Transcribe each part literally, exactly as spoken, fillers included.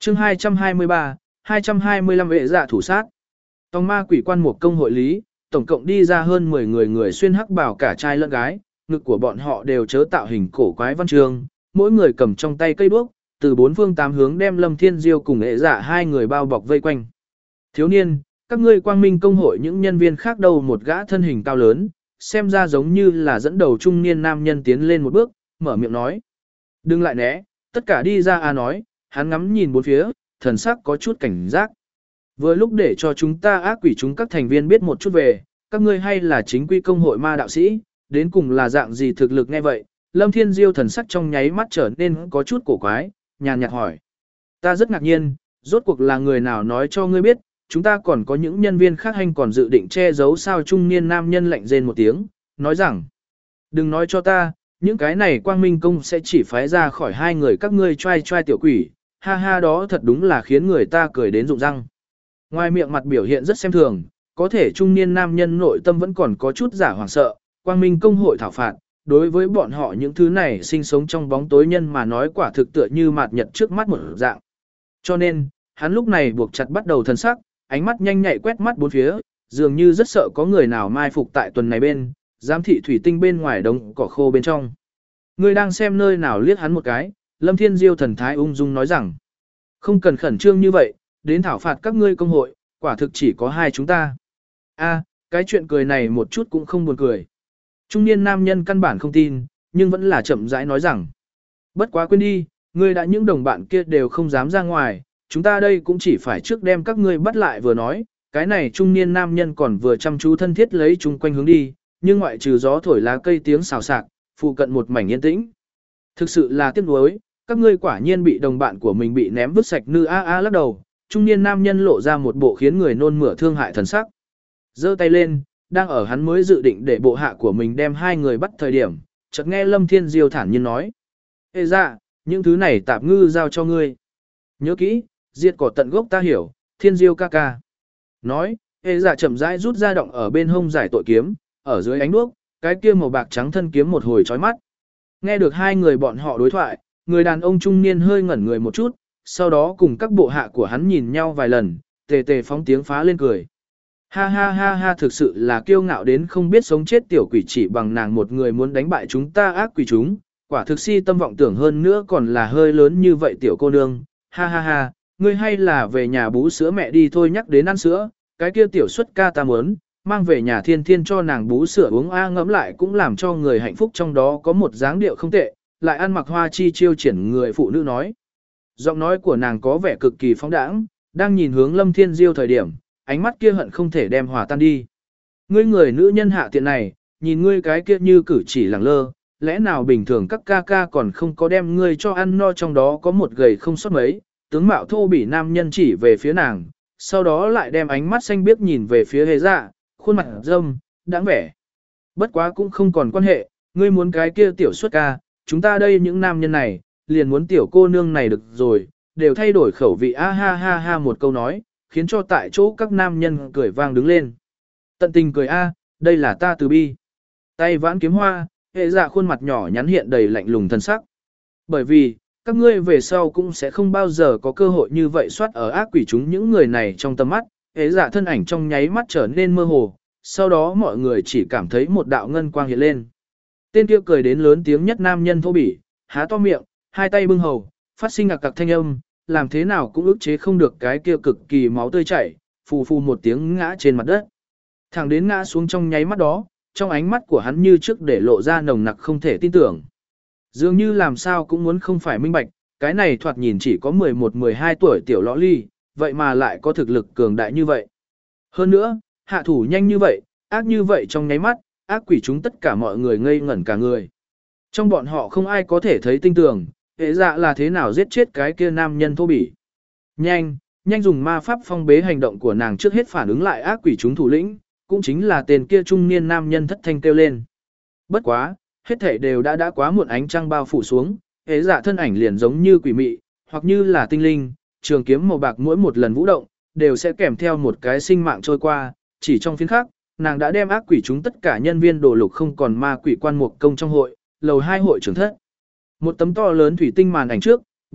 chương hai trăm hai mươi ba, hai trăm hai mươi lăm vệ dạ thủ sát. Tòng ma quỷ quan một công hội lý, tổng cộng đi ra hơn mười người người xuyên hắc bào cả trai lẫn gái, ngực của bọn họ đều chớ tạo hình cổ quái văn chương, mỗi người cầm trong tay cây đuốc, từ bốn phương tám hướng đem Lâm Thiên Diêu cùng hệ dạ hai người bao bọc vây quanh. Thiếu niên, các ngươi quang minh công hội những nhân viên khác đầu một gã thân hình cao lớn, xem ra giống như là dẫn đầu trung niên nam nhân tiến lên một bước, mở miệng nói. Đừng lại né, tất cả đi ra a nói, hắn ngắm nhìn bốn phía, thần sắc có chút cảnh giác. Vừa lúc để cho chúng ta ác quỷ chúng các thành viên biết một chút về, các ngươi hay là chính quy công hội ma đạo sĩ, đến cùng là dạng gì thực lực nghe vậy, Lâm Thiên Diêu thần sắc trong nháy mắt trở nên có chút cổ quái, nhàn nhạt hỏi. Ta rất ngạc nhiên, rốt cuộc là người nào nói cho ngươi biết, chúng ta còn có những nhân viên khác hành còn dự định che giấu sao trung niên nam nhân lạnh rên một tiếng, nói rằng, đừng nói cho ta, những cái này quang minh công sẽ chỉ phái ra khỏi hai người các ngươi trai trai tiểu quỷ, ha ha đó thật đúng là khiến người ta cười đến rụng răng. Ngoài miệng mặt biểu hiện rất xem thường, có thể trung niên nam nhân nội tâm vẫn còn có chút giả hoảng sợ, quang minh công hội thảo phạt, đối với bọn họ những thứ này sinh sống trong bóng tối nhân mà nói quả thực tựa như mạt nhật trước mắt một dạng. Cho nên, hắn lúc này buộc chặt bắt đầu thần sắc, ánh mắt nhanh nhạy quét mắt bốn phía, dường như rất sợ có người nào mai phục tại tuần này bên, giám thị thủy tinh bên ngoài đống cỏ khô bên trong. Người đang xem nơi nào liếc hắn một cái, Lâm Thiên Diêu thần thái ung dung nói rằng, không cần khẩn trương như vậy, đến thảo phạt các ngươi công hội, quả thực chỉ có hai chúng ta. A, cái chuyện cười này một chút cũng không buồn cười. Trung niên nam nhân căn bản không tin, nhưng vẫn là chậm rãi nói rằng, bất quá quên đi, ngươi đã những đồng bạn kia đều không dám ra ngoài, chúng ta đây cũng chỉ phải trước đem các ngươi bắt lại vừa nói, cái này trung niên nam nhân còn vừa chăm chú thân thiết lấy chung quanh hướng đi, nhưng ngoại trừ gió thổi lá cây tiếng xào xạc, phụ cận một mảnh yên tĩnh. Thực sự là tiếc nuối, các ngươi quả nhiên bị đồng bạn của mình bị ném vứt sạch nư a a lắc đầu, trung niên nam nhân lộ ra một bộ khiến người nôn mửa thương hại thần sắc. Giơ tay lên, đang ở hắn mới dự định để bộ hạ của mình đem hai người bắt thời điểm, chợt nghe Lâm Thiên Diêu thản nhiên nói: "Ê dạ, những thứ này tạp ngư giao cho ngươi. Nhớ kỹ, diệt cỏ tận gốc ta hiểu, Thiên Diêu ca ca." Nói, Ê dạ chậm rãi rút ra động ở bên hông giải tội kiếm, ở dưới ánh đuốc, cái kia màu bạc trắng thân kiếm một hồi chói mắt. Nghe được hai người bọn họ đối thoại, người đàn ông trung niên hơi ngẩn người một chút, sau đó cùng các bộ hạ của hắn nhìn nhau vài lần, tề tề phóng tiếng phá lên cười. Ha ha ha ha, thực sự là kiêu ngạo đến không biết sống chết tiểu quỷ, chỉ bằng nàng một người muốn đánh bại chúng ta ác quỷ chúng, quả thực si tâm vọng tưởng, hơn nữa còn là hơi lớn như vậy tiểu cô nương. Ha ha ha, ngươi hay là về nhà bú sữa mẹ đi thôi, nhắc đến ăn sữa, cái kia tiểu xuất ca ta muốn, mang về nhà thiên thiên cho nàng bú sữa uống a, ngẫm lại cũng làm cho người hạnh phúc, trong đó có một dáng điệu không tệ, lại ăn mặc hoa chi chiêu triển người phụ nữ nói. Giọng nói của nàng có vẻ cực kỳ phóng đãng, đang nhìn hướng Lâm Thiên Diêu thời điểm, ánh mắt kia hận không thể đem hòa tan đi. Ngươi người nữ nhân hạ tiện này, nhìn ngươi cái kia như cử chỉ lẳng lơ, lẽ nào bình thường các ca ca còn không có đem ngươi cho ăn no, trong đó có một gầy không sót mấy, tướng mạo thô bỉ nam nhân chỉ về phía nàng, sau đó lại đem ánh mắt xanh biếc nhìn về phía Hề Dạ, khuôn mặt dâm, đáng vẻ. Bất quá cũng không còn quan hệ, ngươi muốn cái kia tiểu xuất ca, chúng ta đây những nam nhân này, liền muốn tiểu cô nương này được rồi, đều thay đổi khẩu vị a ha ha ha, một câu nói, khiến cho tại chỗ các nam nhân cười vang đứng lên. Tận tình cười a, đây là ta từ bi. Tay vãn kiếm hoa, Hệ Dạ khuôn mặt nhỏ nhắn hiện đầy lạnh lùng thân sắc. Bởi vì, các ngươi về sau cũng sẽ không bao giờ có cơ hội như vậy soát ở ác quỷ chúng những người này trong tầm mắt. Hệ Dạ thân ảnh trong nháy mắt trở nên mơ hồ, sau đó mọi người chỉ cảm thấy một đạo ngân quang hiện lên. Tên kia cười đến lớn tiếng nhất nam nhân thô bỉ, há to miệng, hai tay bưng hầu, phát sinh ngạc cặc thanh âm, làm thế nào cũng ức chế không được cái kia cực kỳ máu tươi chảy, phù phù một tiếng ngã trên mặt đất. Thẳng đến ngã xuống trong nháy mắt đó, trong ánh mắt của hắn như trước để lộ ra nồng nặc không thể tin tưởng. Dường như làm sao cũng muốn không phải minh bạch, cái này thoạt nhìn chỉ có mười một mười hai tuổi tiểu lõ ly, vậy mà lại có thực lực cường đại như vậy. Hơn nữa, hạ thủ nhanh như vậy, ác như vậy, trong nháy mắt, ác quỷ chúng tất cả mọi người ngây ngẩn cả người. Trong bọn họ không ai có thể thấy tinh tường, Hệ Dạ là thế nào giết chết cái kia nam nhân thô bỉ. Nhanh, nhanh dùng ma pháp phong bế hành động của nàng, trước hết phản ứng lại ác quỷ chúng thủ lĩnh, cũng chính là tên kia trung niên nam nhân thất thanh kêu lên. Bất quá, hết thảy đều đã đã quá muộn, ánh trăng bao phủ xuống, Hệ Dạ thân ảnh liền giống như quỷ mị, hoặc như là tinh linh, trường kiếm màu bạc mỗi một lần vũ động, đều sẽ kèm theo một cái sinh mạng trôi qua, chỉ trong phiên khắc, nàng đã đem ác quỷ chúng tất cả nhân viên đồ lục không còn ma quỷ quan mục công trong hội, lầu hai hội trưởng thất. Một tấm to lớn thủy tinh màn ảnh trước,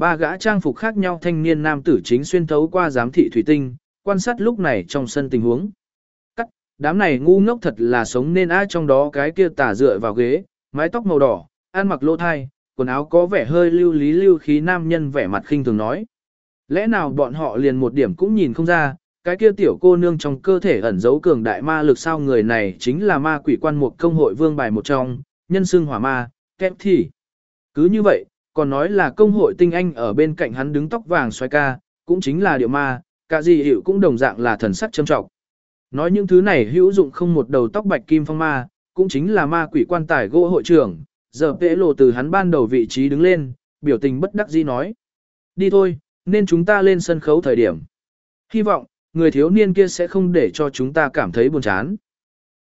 ba gã trang phục khác nhau thanh niên nam tử chính xuyên thấu qua giám thị thủy tinh, quan sát lúc này trong sân tình huống. Cắt, đám này ngu ngốc thật là sống nên ai trong đó cái kia tả dựa vào ghế, mái tóc màu đỏ, ăn mặc lô thai, quần áo có vẻ hơi lưu lý lưu khí nam nhân vẻ mặt khinh thường nói. Lẽ nào bọn họ liền một điểm cũng nhìn không ra, cái kia tiểu cô nương trong cơ thể ẩn giấu cường đại ma lực sao người này chính là ma quỷ quan mục công hội vương bài một trong, nhân xương hỏa ma, kép thì. Cứ như vậy, còn nói là công hội tinh anh ở bên cạnh hắn đứng tóc vàng xoay ca, cũng chính là điệu ma, cả gì hiệu cũng đồng dạng là thần sắc châm trọng. Nói những thứ này hữu dụng không một đầu tóc bạch kim phong ma, cũng chính là ma quỷ quan tài gỗ hội trưởng, giờ vẽ lộ từ hắn ban đầu vị trí đứng lên, biểu tình bất đắc dĩ nói. Đi thôi, nên chúng ta lên sân khấu thời điểm. Hy vọng, người thiếu niên kia sẽ không để cho chúng ta cảm thấy buồn chán.